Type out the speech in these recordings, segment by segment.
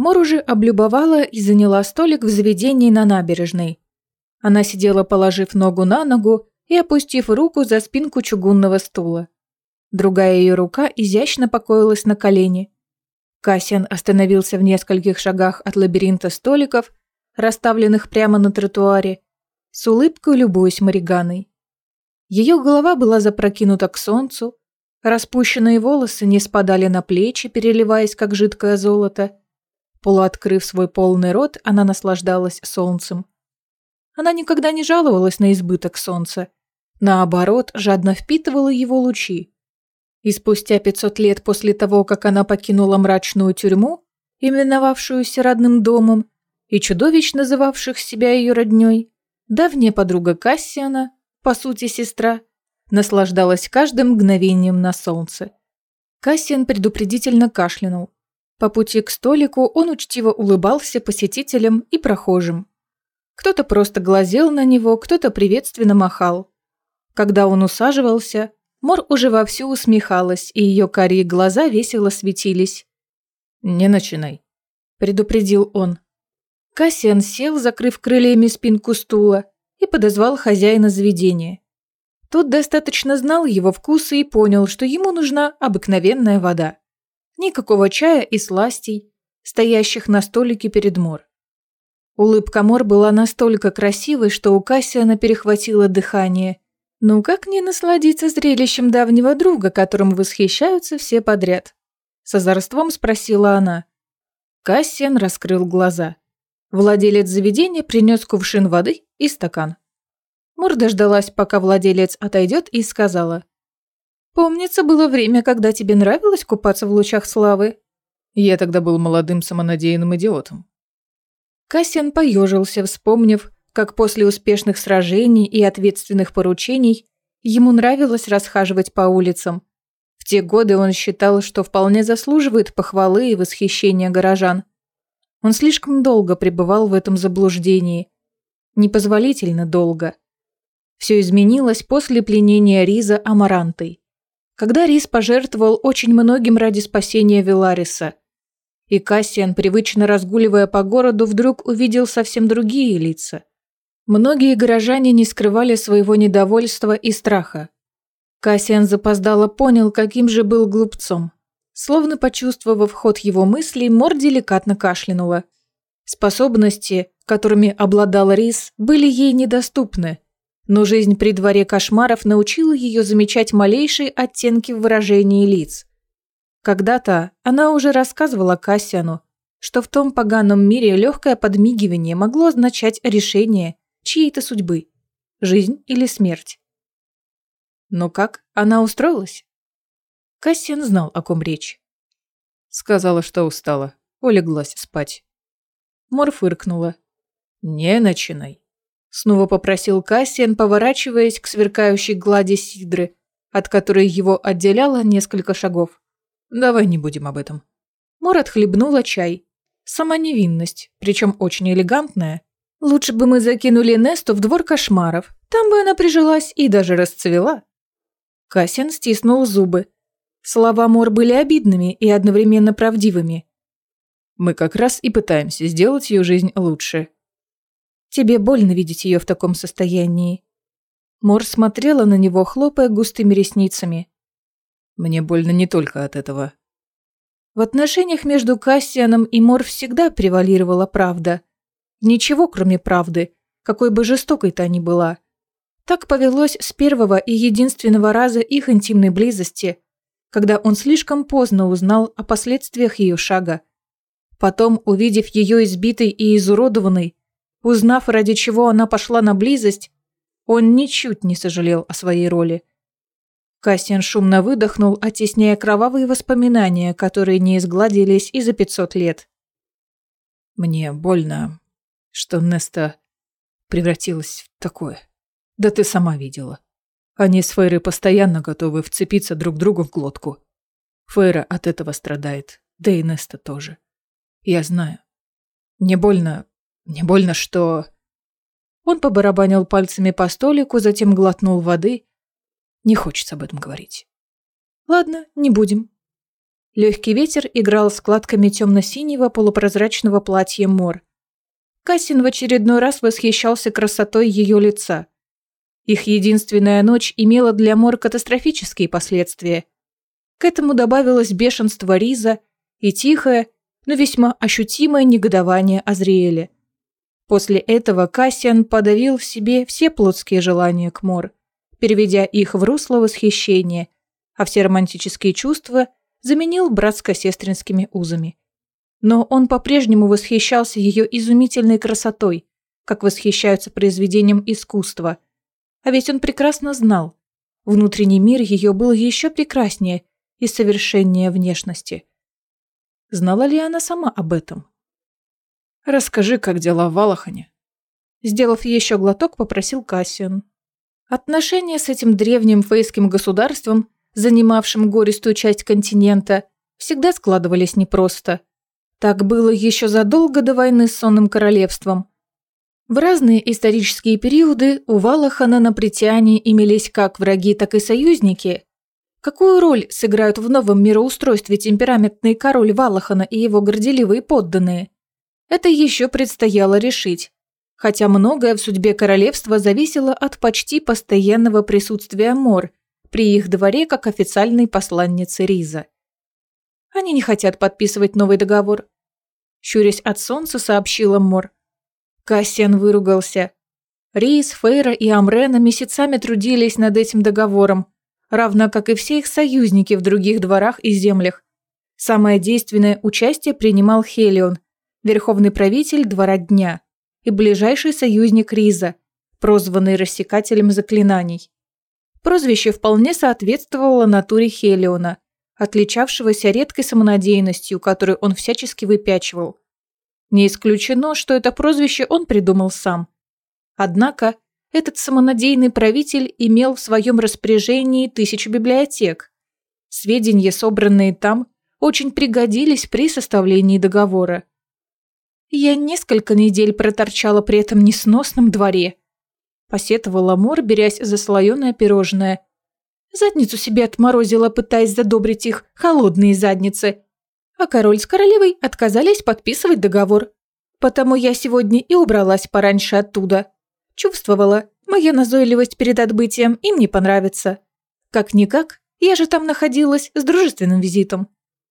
Мор уже облюбовала и заняла столик в заведении на набережной. Она сидела, положив ногу на ногу и опустив руку за спинку чугунного стула. Другая ее рука изящно покоилась на колене. Кассиан остановился в нескольких шагах от лабиринта столиков, расставленных прямо на тротуаре, с улыбкой любуясь Мариганой. Ее голова была запрокинута к солнцу, распущенные волосы не спадали на плечи, переливаясь, как жидкое золото. Полуоткрыв свой полный рот, она наслаждалась солнцем. Она никогда не жаловалась на избыток солнца. Наоборот, жадно впитывала его лучи. И спустя 500 лет после того, как она покинула мрачную тюрьму, именовавшуюся родным домом, и чудовищ, называвших себя ее роднёй, давняя подруга Кассиана, по сути сестра, наслаждалась каждым мгновением на солнце. Кассиан предупредительно кашлянул. По пути к столику он учтиво улыбался посетителям и прохожим. Кто-то просто глазел на него, кто-то приветственно махал. Когда он усаживался, Мор уже вовсю усмехалась, и ее карие глаза весело светились. «Не начинай», – предупредил он. Кассиан сел, закрыв крыльями спинку стула, и подозвал хозяина заведения. Тот достаточно знал его вкусы и понял, что ему нужна обыкновенная вода. Никакого чая и сластей, стоящих на столике перед Мор. Улыбка Мор была настолько красивой, что у Кассиана перехватило дыхание. Ну как не насладиться зрелищем давнего друга, которым восхищаются все подряд? С озорством спросила она. Кассиан раскрыл глаза. Владелец заведения принес кувшин воды и стакан. Мор дождалась, пока владелец отойдет, и сказала: «Помнится, было время, когда тебе нравилось купаться в лучах славы». Я тогда был молодым самонадеянным идиотом. Кассиан поежился, вспомнив, как после успешных сражений и ответственных поручений ему нравилось расхаживать по улицам. В те годы он считал, что вполне заслуживает похвалы и восхищения горожан. Он слишком долго пребывал в этом заблуждении. Непозволительно долго. Все изменилось после пленения Риза Амарантой, когда Риз пожертвовал очень многим ради спасения Велариса. И Кассиан, привычно разгуливая по городу, вдруг увидел совсем другие лица. Многие горожане не скрывали своего недовольства и страха. Кассиан запоздало понял, каким же был глупцом. Словно почувствовав ход его мыслей, Мор деликатно кашлянула. Способности, которыми обладал Риз, были ей недоступны, но жизнь при дворе кошмаров научила ее замечать малейшие оттенки в выражении лиц. Когда-то она уже рассказывала Кассиану, что в том поганом мире легкое подмигивание могло означать решение чьей-то судьбы, жизнь или смерть. Но как она устроилась? Кассиан знал, о ком речь. Сказала, что устала, улеглась спать. Мор фыркнула. «Не начинай», — снова попросил Кассиан, поворачиваясь к сверкающей глади Сидры, от которой его отделяло несколько шагов. «Давай не будем об этом». Мор отхлебнула чай. Сама невинность, причем очень элегантная. Лучше бы мы закинули Несту в двор кошмаров, там бы она прижилась и даже расцвела. Кассиан стиснул зубы. Слова Мор были обидными и одновременно правдивыми. «Мы как раз и пытаемся сделать ее жизнь лучше». «Тебе больно видеть ее в таком состоянии». Мор смотрела на него, хлопая густыми ресницами. «Мне больно не только от этого». В отношениях между Кассианом и Мор всегда превалировала правда. Ничего, кроме правды, какой бы жестокой та ни была. Так повелось с первого и единственного раза их интимной близости, когда он слишком поздно узнал о последствиях ее шага. Потом, увидев ее избитой и изуродованной, узнав, ради чего она пошла на близость, он ничуть не сожалел о своей роли. Кассиан шумно выдохнул, оттесняя кровавые воспоминания, которые не изгладились и за 500 лет. «Мне больно, что Неста превратилась в такое. Да ты сама видела. Они с Фейрой постоянно готовы вцепиться друг другу в глотку. Фейра от этого страдает, да и Неста тоже. Я знаю. Мне больно, что...» Он побарабанил пальцами по столику, затем глотнул воды. Не хочется об этом говорить. «Ладно, не будем». Легкий ветер играл складками темно-синего полупрозрачного платья Мор. Кассиан в очередной раз восхищался красотой ее лица. Их единственная ночь имела для Мор катастрофические последствия. К этому добавилось бешенство Риза и тихое, но весьма ощутимое негодование Азриэля. После этого Кассиан подавил в себе все плотские желания к Мор, переведя их в русло восхищения, а все романтические чувства заменил братско-сестринскими узами. Но он по-прежнему восхищался ее изумительной красотой, как восхищаются произведением искусства. А ведь он прекрасно знал, внутренний мир ее был еще прекраснее и совершеннее внешности. Знала ли она сама об этом? «Расскажи, как дела в Валахане?» Сделав еще глоток, попросил Кассиан. Отношения с этим древним фейским государством, занимавшим гористую часть континента, всегда складывались непросто. Так было еще задолго до войны с Сонным Королевством. В разные исторические периоды у Валахана на Притяне имелись как враги, так и союзники. Какую роль сыграют в новом мироустройстве темпераментный король Валахана и его горделивые подданные? Это еще предстояло решить, хотя многое в судьбе королевства зависело от почти постоянного присутствия Мор при их дворе как официальной посланницы Риза. Они не хотят подписывать новый договор. Щурясь от солнца, сообщила Мор. Кассиан выругался. Риз, Фейра и Амрена месяцами трудились над этим договором, равно как и все их союзники в других дворах и землях. Самое действенное участие принимал Хелион, верховный правитель Двора Дня, и ближайший союзник Риза, прозванный Рассекателем заклинаний. Прозвище вполне соответствовало натуре Хелиона, отличавшегося редкой самонадеянностью, которую он всячески выпячивал. Не исключено, что это прозвище он придумал сам. Однако этот самонадеянный правитель имел в своем распоряжении 1000 библиотек. Сведения, собранные там, очень пригодились при составлении договора. Я несколько недель проторчала при этом несносном дворе. Посетовала Мор, берясь за слоеное пирожное. Задницу себе отморозила, пытаясь задобрить их, холодные задницы. А король с королевой отказались подписывать договор. Потому я сегодня и убралась пораньше оттуда. Чувствовала, моя назойливость перед отбытием им не понравится. Как-никак, я же там находилась с дружественным визитом.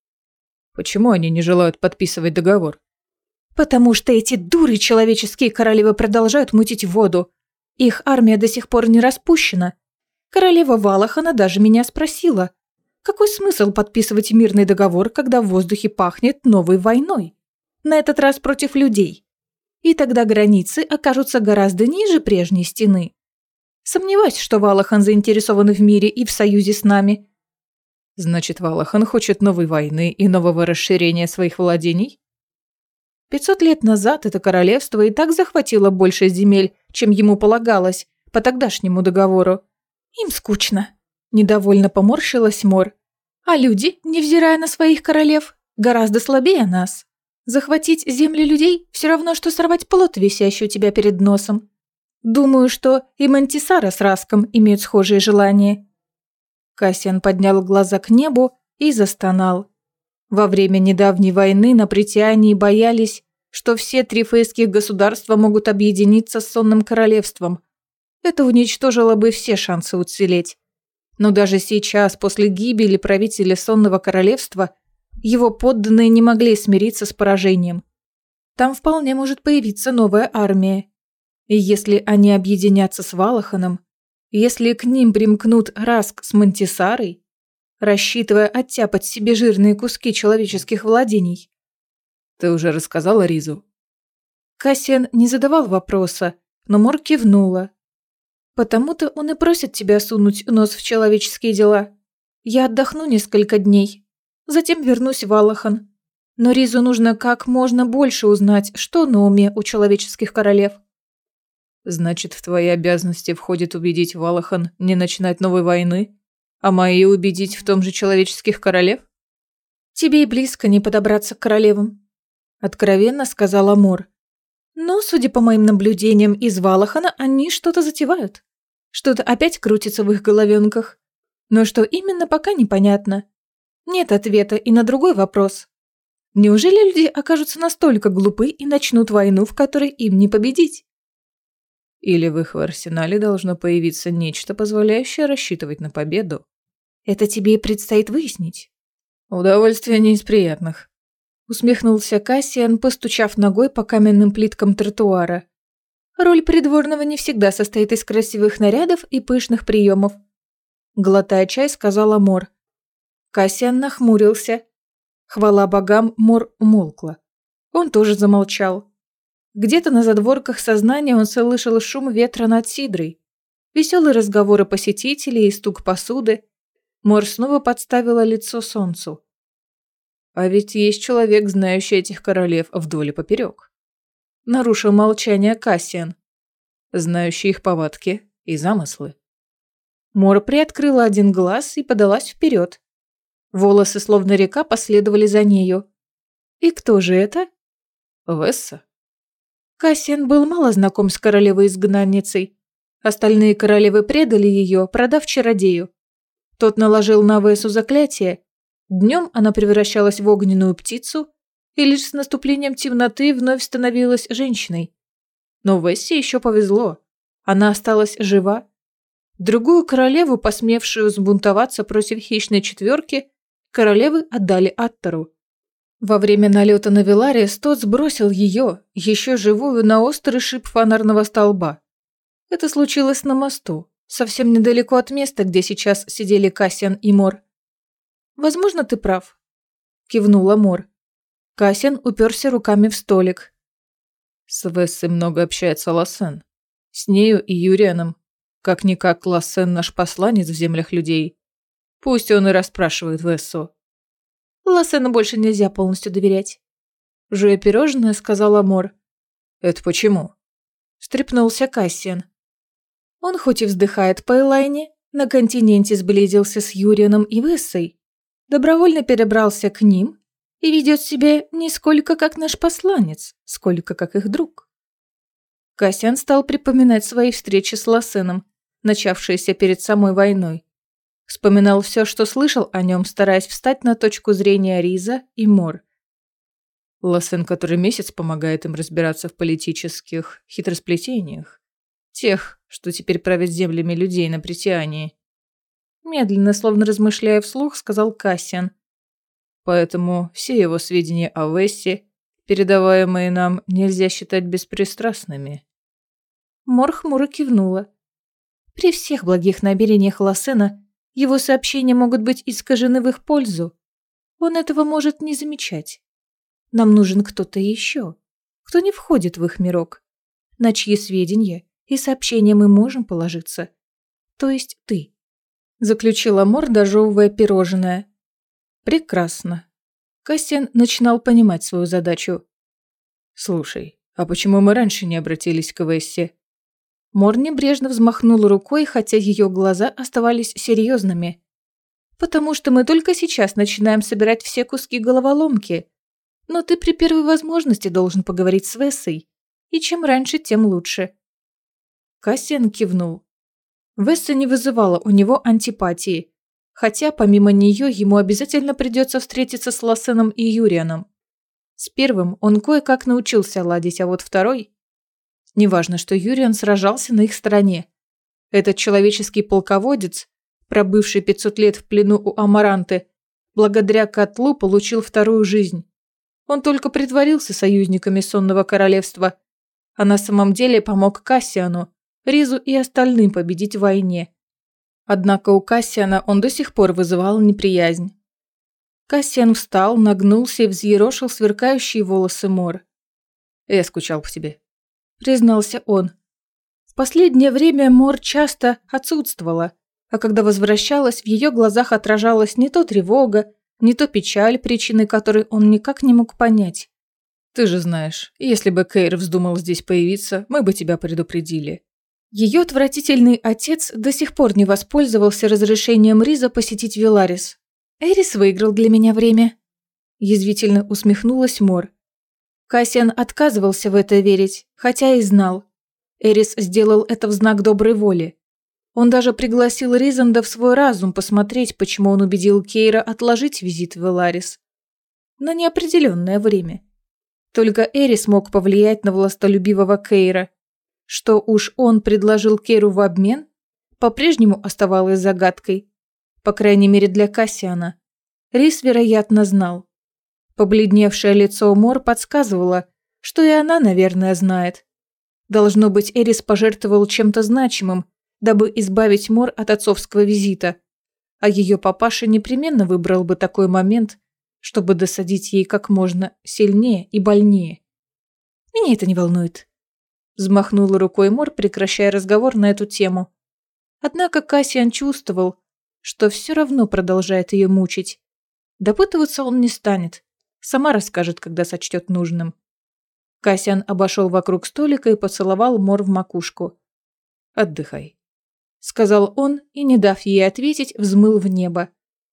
Почему они не желают подписывать договор? Потому что эти дуры человеческие королевы продолжают мутить воду. Их армия до сих пор не распущена. Королева Валахана даже меня спросила, какой смысл подписывать мирный договор, когда в воздухе пахнет новой войной? На этот раз против людей. И тогда границы окажутся гораздо ниже прежней стены. Сомневаюсь, что Валахан заинтересован в мире и в союзе с нами. Значит, Валахан хочет новой войны и нового расширения своих владений? 500 лет назад это королевство и так захватило больше земель, чем ему полагалось по тогдашнему договору. Им скучно. Недовольно поморщилась Мор. А люди, невзирая на своих королев, гораздо слабее нас. Захватить земли людей все равно, что сорвать плод, висящий у тебя перед носом. Думаю, что и Мантисара с Раском имеют схожие желания. Кассиан поднял глаза к небу и застонал. Во время недавней войны на Притянии боялись, что все 3 фейских государства могут объединиться с Сонным Королевством. Это уничтожило бы все шансы уцелеть. Но даже сейчас, после гибели правителя Сонного Королевства, его подданные не могли смириться с поражением. Там вполне может появиться новая армия. И если они объединятся с Валаханом, если к ним примкнут Раск с Мантисарой, рассчитывая оттяпать себе жирные куски человеческих владений. Ты уже рассказала Ризу? Кассиан не задавал вопроса, но Мор кивнула. Потому-то он и просит тебя сунуть нос в человеческие дела. Я отдохну несколько дней, затем вернусь в Валахан. Но Ризу нужно как можно больше узнать, что на уме у человеческих королев. Значит, в твои обязанности входит убедить Валахан не начинать новой войны? А мои убедить в том же человеческих королев? Тебе и близко не подобраться к королевам, откровенно сказала Мор. Но, судя по моим наблюдениям из Валахана, они что-то затевают. Что-то опять крутится в их головенках. Но что именно, пока непонятно. Нет ответа и на другой вопрос. Неужели люди окажутся настолько глупы и начнут войну, в которой им не победить? Или в их арсенале должно появиться нечто, позволяющее рассчитывать на победу? Это тебе и предстоит выяснить. Удовольствие не из приятных. Усмехнулся Кассиан, постучав ногой по каменным плиткам тротуара. Роль придворного не всегда состоит из красивых нарядов и пышных приемов. Глотая чай, сказала Мор. Кассиан нахмурился. Хвала богам, Мор умолкла. Он тоже замолчал. Где-то на задворках сознания он слышал шум ветра над сидрой, веселые разговоры посетителей и стук посуды. Мор снова подставила лицо солнцу. А ведь есть человек, знающий этих королев вдоль и поперек. Нарушил молчание Кассиан. Знающий их повадки и замыслы. Мор приоткрыла один глаз и подалась вперед. Волосы, словно река, последовали за нею. И кто же это? Весса. Кассиан был мало знаком с королевой-изгнанницей. Остальные королевы предали ее, продав чародею. Тот наложил на Вессу заклятие. Днем она превращалась в огненную птицу и лишь с наступлением темноты вновь становилась женщиной. Но Вессе еще повезло. Она осталась жива. Другую королеву, посмевшую взбунтоваться против хищной четверки, королевы отдали Аттору. Во время налета на Веларис тот сбросил ее, еще живую, на острый шип фонарного столба. Это случилось на мосту, совсем недалеко от места, где сейчас сидели Кассиан и Мор. «Возможно, ты прав», – кивнула Мор. Кассиан уперся руками в столик. С Вессой много общается Лассен. С нею и Юрианом. Как-никак Лассен наш посланец в землях людей. Пусть он и расспрашивает Вессу. Лассену больше нельзя полностью доверять. Жуя пирожное, сказала Мор. Это почему? Встрепнулся Кассиан. Он хоть и вздыхает по Элайне, на континенте сблизился с Юрианом и Вессой, добровольно перебрался к ним и ведет себя не сколько как наш посланец, сколько как их друг. Кассиан стал припоминать свои встречи с Лассеном, начавшиеся перед самой войной. Вспоминал все, что слышал о нем, стараясь встать на точку зрения Риза и Мор. Лассен который месяц помогает им разбираться в политических хитросплетениях. Тех, что теперь правят землями людей на Притиании. Медленно, словно размышляя вслух, сказал Кассиан. Поэтому все его сведения о Вессе, передаваемые нам, нельзя считать беспристрастными. Мор хмуро кивнула. При всех благих намерениях Лассена его сообщения могут быть искажены в их пользу. Он этого может не замечать. Нам нужен кто-то еще, кто не входит в их мирок, на чьи сведения и сообщения мы можем положиться. То есть ты. Заключила Мор, дожевывая пирожное. Прекрасно. Кассиан начинал понимать свою задачу. Слушай, а почему мы раньше не обратились к Вессе? Мор небрежно взмахнула рукой, хотя ее глаза оставались серьезными. «Потому что мы только сейчас начинаем собирать все куски головоломки. Но ты при первой возможности должен поговорить с Вессой. И чем раньше, тем лучше». Кассиан кивнул. Весса не вызывала у него антипатии, хотя помимо нее ему обязательно придется встретиться с Лассеном и Юрианом. С первым он кое-как научился ладить, а вот второй... Неважно, что Юриан сражался на их стороне. Этот человеческий полководец, пробывший 500 лет в плену у Амаранты, благодаря котлу получил вторую жизнь. Он только притворился союзниками Сонного Королевства, а на самом деле помог Кассиану, Ризу и остальным победить в войне. Однако у Кассиана он до сих пор вызывал неприязнь. Кассиан встал, нагнулся и взъерошил сверкающие волосы Мор. «Я скучал по тебе», — признался он. В последнее время Мор часто отсутствовала, а когда возвращалась, в ее глазах отражалась не то тревога, не то печаль, причины которой он никак не мог понять. «Ты же знаешь, если бы Кейр вздумал здесь появиться, мы бы тебя предупредили». Ее отвратительный отец до сих пор не воспользовался разрешением Риза посетить Веларис. «Эрис выиграл для меня время», – язвительно усмехнулась Мор. Кассиан отказывался в это верить, хотя и знал. Эрис сделал это в знак доброй воли. Он даже пригласил Ризанда в свой разум посмотреть, почему он убедил Кейра отложить визит в Эларис на неопределенное время. Только Эрис мог повлиять на властолюбивого Кейра. Что уж он предложил Кейру в обмен, по-прежнему оставалось загадкой. По крайней мере для Кассиана. Рис, вероятно, знал. Побледневшее лицо Мор подсказывало, что и она, наверное, знает. Должно быть, Эрис пожертвовал чем-то значимым, дабы избавить Мор от отцовского визита, а ее папаша непременно выбрал бы такой момент, чтобы досадить ей как можно сильнее и больнее. «Меня это не волнует», – взмахнула рукой Мор, прекращая разговор на эту тему. Однако Кассиан чувствовал, что все равно продолжает ее мучить. Допытываться он не станет, сама расскажет, когда сочтет нужным. Кассиан обошел вокруг столика и поцеловал Мор в макушку. «Отдыхай», – сказал он и, не дав ей ответить, взмыл в небо.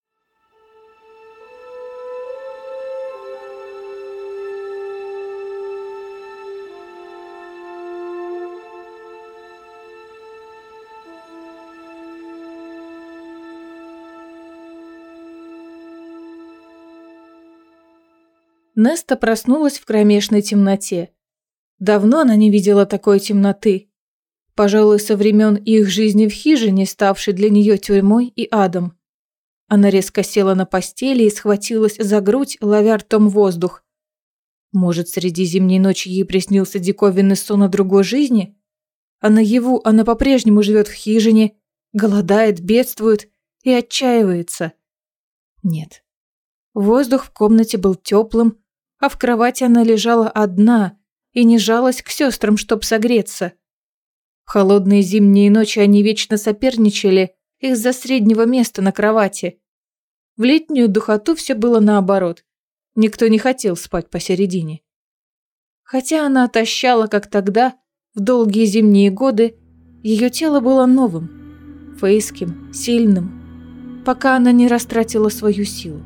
Неста проснулась в кромешной темноте. Давно она не видела такой темноты. Пожалуй, со времен их жизни в хижине, ставшей для нее тюрьмой и адом. Она резко села на постели и схватилась за грудь, ловя ртом воздух. Может, среди зимней ночи ей приснился диковинный сон о другой жизни? А наяву она по-прежнему живет в хижине, голодает, бедствует и отчаивается. Нет. Воздух в комнате был теплым, а в кровати она лежала одна и не жалась к сестрам, чтоб согреться. В холодные зимние ночи они вечно соперничали из-за среднего места на кровати. В летнюю духоту все было наоборот. Никто не хотел спать посередине. Хотя она отощала, как тогда, в долгие зимние годы, ее тело было новым, фейским, сильным, пока она не растратила свою силу.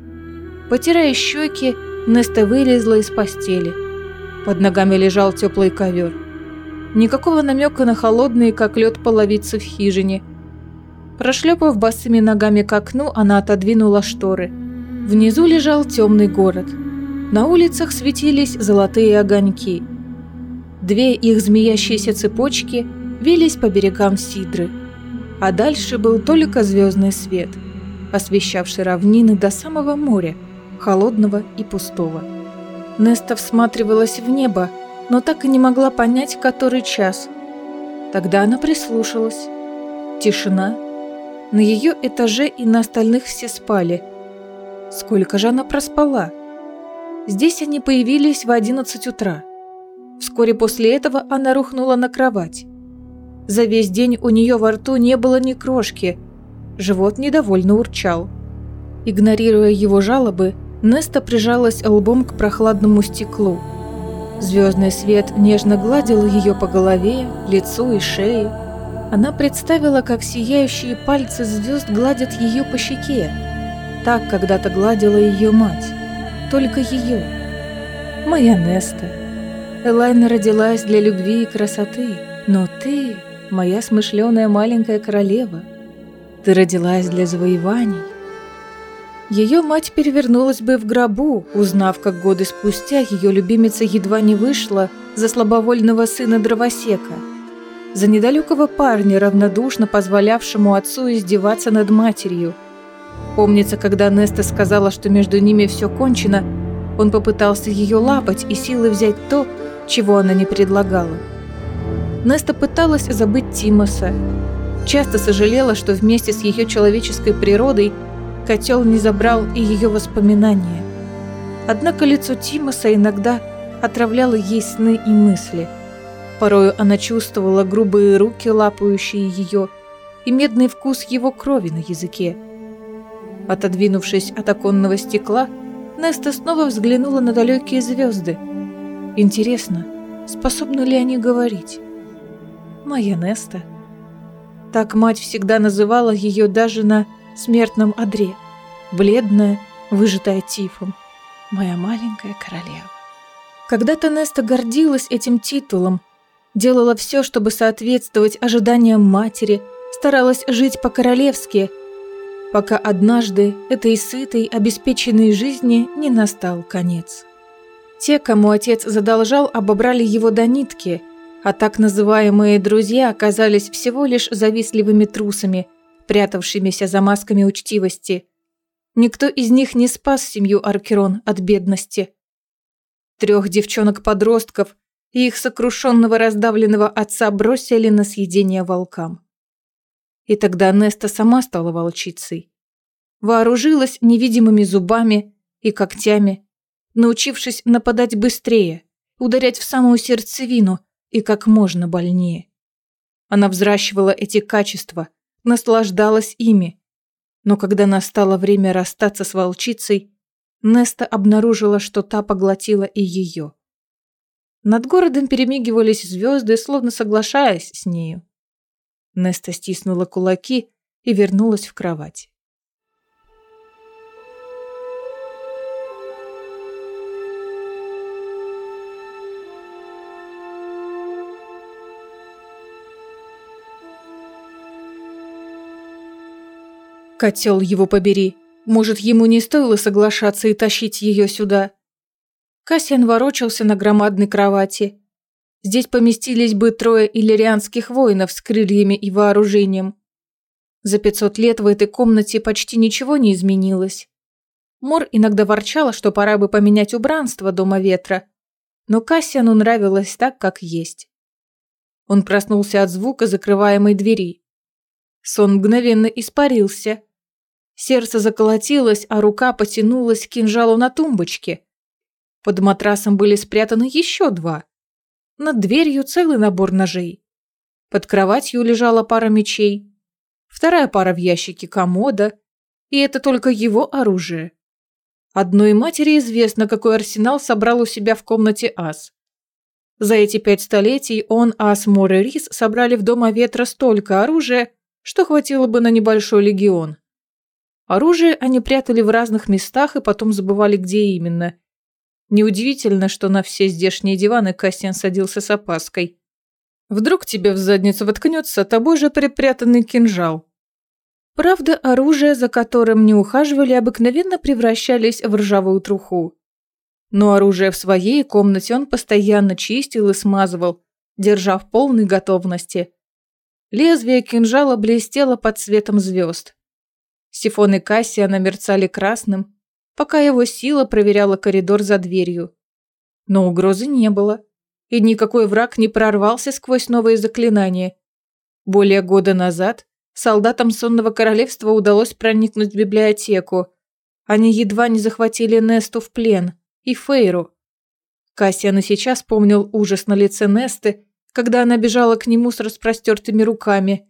Потирая щеки, Неста вылезла из постели. Под ногами лежал теплый ковер. Никакого намека на холодные, как лед, половицы в хижине. Прошлепав босыми ногами к окну, она отодвинула шторы. Внизу лежал темный город. На улицах светились золотые огоньки. Две их змеящиеся цепочки вились по берегам Сидры. А дальше был только звездный свет, освещавший равнины до самого моря, холодного и пустого. Неста всматривалась в небо, но так и не могла понять, который час. Тогда она прислушалась. Тишина. На ее этаже и на остальных все спали. Сколько же она проспала? Здесь они появились в 11 утра. Вскоре после этого она рухнула на кровать. За весь день у нее во рту не было ни крошки. Живот недовольно урчал. Игнорируя его жалобы, Неста прижалась лбом к прохладному стеклу. Звездный свет нежно гладил ее по голове, лицу и шее. Она представила, как сияющие пальцы звезд гладят ее по щеке. Так когда-то гладила ее мать. Только ее. Моя Неста. Элайна родилась для любви и красоты. Но ты, моя смышленая маленькая королева, ты родилась для завоеваний. Ее мать перевернулась бы в гробу, узнав, как годы спустя ее любимица едва не вышла за слабовольного сына дровосека, за недалекого парня, равнодушно позволявшему отцу издеваться над матерью. Помнится, когда Неста сказала, что между ними все кончено, он попытался ее лапать и силой взять то, чего она не предлагала. Неста пыталась забыть Тимоса, часто сожалела, что вместе с ее человеческой природой котел не забрал и ее воспоминания. Однако лицо Тимоса иногда отравляло ей сны и мысли. Порою она чувствовала грубые руки, лапающие ее, и медный вкус его крови на языке. Отодвинувшись от оконного стекла, Неста снова взглянула на далекие звезды. Интересно, способны ли они говорить? Моя Неста. Так мать всегда называла ее даже на смертном одре, бледная, выжатая тифом. Моя маленькая королева. Когда-то Неста гордилась этим титулом, делала все, чтобы соответствовать ожиданиям матери, старалась жить по-королевски, пока однажды этой сытой, обеспеченной жизни не настал конец. Те, кому отец задолжал, обобрали его до нитки, а так называемые друзья оказались всего лишь завистливыми трусами, прятавшимися за масками учтивости. Никто из них не спас семью Аркерон от бедности. 3 девчонок-подростков и их сокрушенного раздавленного отца бросили на съедение волкам. И тогда Неста сама стала волчицей. Вооружилась невидимыми зубами и когтями, научившись нападать быстрее, ударять в самую сердцевину и как можно больнее. Она взращивала эти качества, наслаждалась ими. Но когда настало время расстаться с волчицей, Неста обнаружила, что та поглотила и ее. Над городом перемигивались звезды, словно соглашаясь с нею. Неста стиснула кулаки и вернулась в кровать. Котел его побери. Может, ему не стоило соглашаться и тащить ее сюда? Кассиан ворочался на громадной кровати. Здесь поместились бы 3 иллирианских воинов с крыльями и вооружением. За 500 лет в этой комнате почти ничего не изменилось. Мор иногда ворчала, что пора бы поменять убранство Дома Ветра, но Кассиану нравилось так, как есть. Он проснулся от звука закрываемой двери. Сон мгновенно испарился. Сердце заколотилось, а рука потянулась к кинжалу на тумбочке. Под матрасом были спрятаны еще 2. Над дверью целый набор ножей. Под кроватью лежала пара мечей. 2 пара в ящике комода. И это только его оружие. Одной матери известно, какой арсенал собрал у себя в комнате Ас. За эти 5 столетий он, Ас, Мор и Рис собрали в Дома Ветра столько оружия, что хватило бы на небольшой легион. Оружие они прятали в разных местах и потом забывали, где именно. Неудивительно, что на все здешние диваны Кассиан садился с опаской. Вдруг тебе в задницу воткнется тобой же припрятанный кинжал. Правда, оружие, за которым не ухаживали, обыкновенно превращались в ржавую труху. Но оружие в своей комнате он постоянно чистил и смазывал, держа в полной готовности. Лезвие кинжала блестело под светом звезд. Сифоны Кассиана мерцали красным, пока его сила проверяла коридор за дверью. Но угрозы не было, и никакой враг не прорвался сквозь новые заклинания. Более года назад солдатам Сонного Королевства удалось проникнуть в библиотеку. Они едва не захватили Несту в плен и Фейру. Кассиан и сейчас помнил ужас на лице Несты, когда она бежала к нему с распростертыми руками.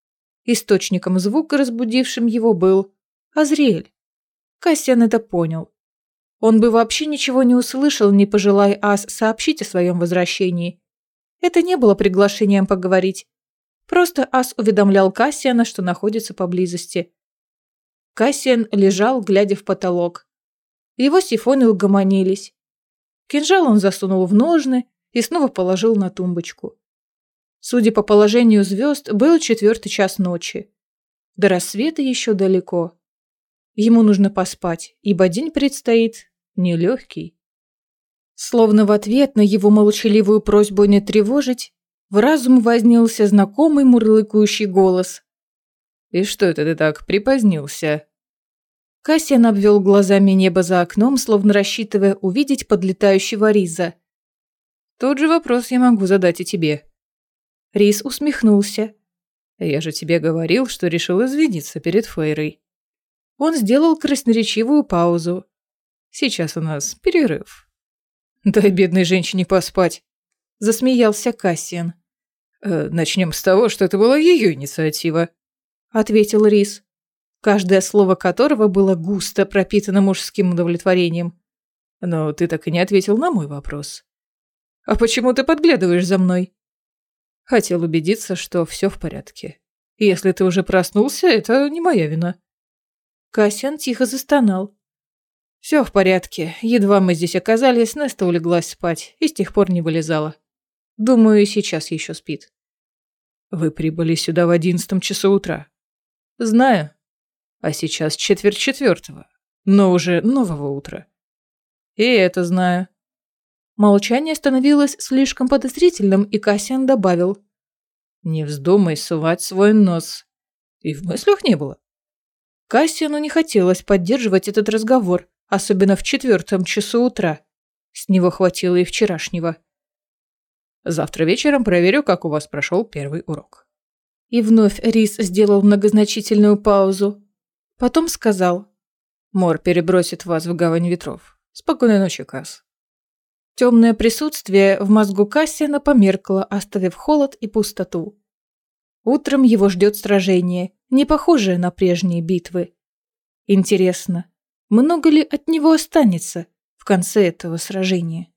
Источником звука, разбудившим его, был Азриэль. Кассиан это понял. Он бы вообще ничего не услышал, не пожелая Ас сообщить о своем возвращении. Это не было приглашением поговорить. Просто Ас уведомлял Кассиана, что находится поблизости. Кассиан лежал, глядя в потолок. Его сифоны угомонились. Кинжал он засунул в ножны и снова положил на тумбочку. Судя по положению звезд, был 4 час ночи. До рассвета еще далеко. Ему нужно поспать, ибо день предстоит нелегкий. Словно в ответ на его молчаливую просьбу не тревожить, в разум вознесся знакомый мурлыкающий голос. «И что это ты так припозднился?» Кассиан обвел глазами небо за окном, словно рассчитывая увидеть подлетающего Риза. «Тот же вопрос я могу задать и тебе». Рис усмехнулся. «Я же тебе говорил, что решил извиниться перед Фейрой». Он сделал красноречивую паузу. «Сейчас у нас перерыв». «Дай бедной женщине поспать», – засмеялся Кассиан. «Начнем с того, что это была ее инициатива», – ответил Рис, каждое слово которого было густо пропитано мужским удовлетворением. «Но ты так и не ответил на мой вопрос». «А почему ты подглядываешь за мной?» «Хотел убедиться, что все в порядке. Если ты уже проснулся, это не моя вина». Кассиан тихо застонал. «Все в порядке. Едва мы здесь оказались, Неста улеглась спать и с тех пор не вылезала. Думаю, и сейчас еще спит». Вы прибыли сюда в 11 часу утра. Знаю. А сейчас 3:45, но уже нового утра. И это знаю. Молчание становилось слишком подозрительным, и Кассиан добавил. Не вздумай сувать свой нос. И в мыслях не было. Кассиану не хотелось поддерживать этот разговор, особенно в 4 часу утра. С него хватило и вчерашнего. Завтра вечером проверю, как у вас прошел первый урок. И вновь Рис сделал многозначительную паузу. Потом сказал. Мор перебросит вас в гавань ветров. Спокойной ночи, Касс. Темное присутствие в мозгу Кассиана померкло, оставив холод и пустоту. Утром его ждет сражение, не похожее на прежние битвы. Интересно, много ли от него останется в конце этого сражения?